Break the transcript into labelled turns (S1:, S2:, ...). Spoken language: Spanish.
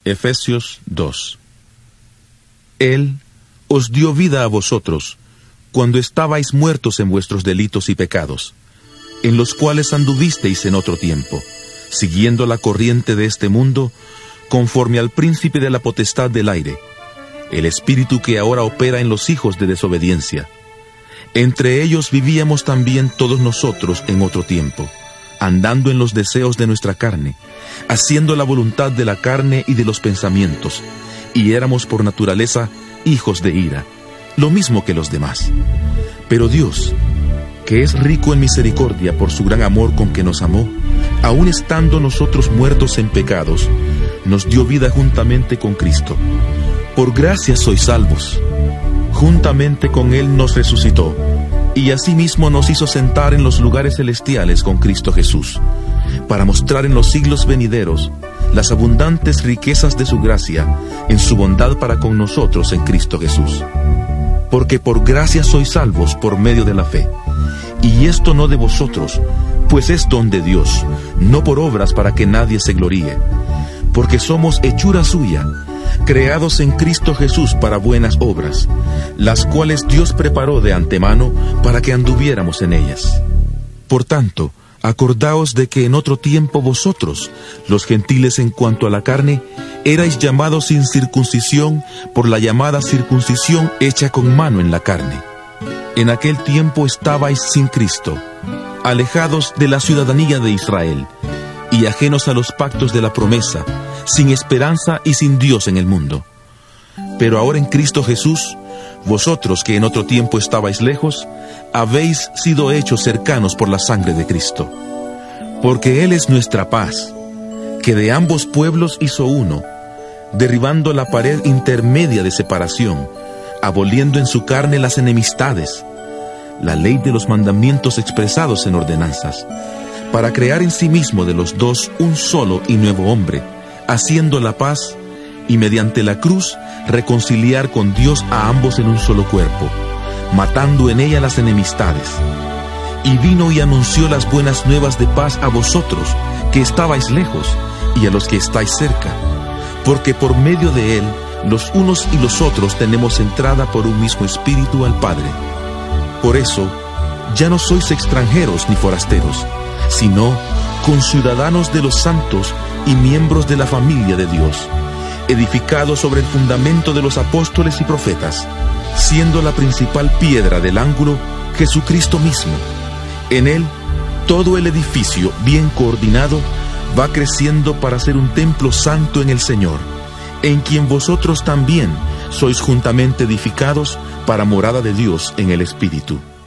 S1: Efesios 2. Él os dio vida a vosotros, cuando estabais muertos en vuestros delitos y pecados, en los cuales anduvisteis en otro tiempo, siguiendo la corriente de este mundo, conforme al príncipe de la potestad del aire, el espíritu que ahora opera en los hijos de desobediencia. Entre ellos vivíamos también todos nosotros en otro tiempo, andando en los deseos de nuestra carne, haciendo la voluntad de la carne y de los pensamientos, y éramos por naturaleza hijos de ira, lo mismo que los demás. Pero Dios, que es rico en misericordia por su gran amor con que nos amó, aun estando nosotros muertos en pecados, nos dio vida juntamente con Cristo. Por gracia sois salvos. Juntamente con Él nos resucitó, y asimismo nos hizo sentar en los lugares celestiales con Cristo Jesús, para mostrar en los siglos venideros las abundantes riquezas de su gracia, en su bondad para con nosotros en Cristo Jesús. Porque por gracia sois salvos por medio de la fe, y esto no de vosotros, pues es don de Dios, no por obras para que nadie se gloríe, porque somos hechura suya, creados en Cristo Jesús para buenas obras, las cuales Dios preparó de antemano para que anduviéramos en ellas. Por tanto, acordaos de que en otro tiempo vosotros, los gentiles en cuanto a la carne, erais llamados sin circuncisión por la llamada circuncisión hecha con mano en la carne. En aquel tiempo estabais sin Cristo, alejados de la ciudadanía de Israel, y ajenos a los pactos de la promesa, sin esperanza y sin Dios en el mundo. Pero ahora en Cristo Jesús, vosotros que en otro tiempo estabais lejos, habéis sido hechos cercanos por la sangre de Cristo. Porque Él es nuestra paz, que de ambos pueblos hizo uno, derribando la pared intermedia de separación, aboliendo en su carne las enemistades, la ley de los mandamientos expresados en ordenanzas, para crear en sí mismo de los dos un solo y nuevo hombre, haciendo la paz, y mediante la cruz reconciliar con Dios a ambos en un solo cuerpo, matando en ella las enemistades. Y vino y anunció las buenas nuevas de paz a vosotros, que estabais lejos, y a los que estáis cerca, porque por medio de Él, los unos y los otros tenemos entrada por un mismo Espíritu al Padre. Por eso, ya no sois extranjeros ni forasteros, sino conciudadanos de los santos y miembros de la familia de Dios, edificados sobre el fundamento de los apóstoles y profetas, siendo la principal piedra del ángulo Jesucristo mismo. En Él, todo el edificio, bien coordinado, va creciendo para ser un templo santo en el Señor, en quien vosotros también sois juntamente edificados para morada de Dios en el Espíritu.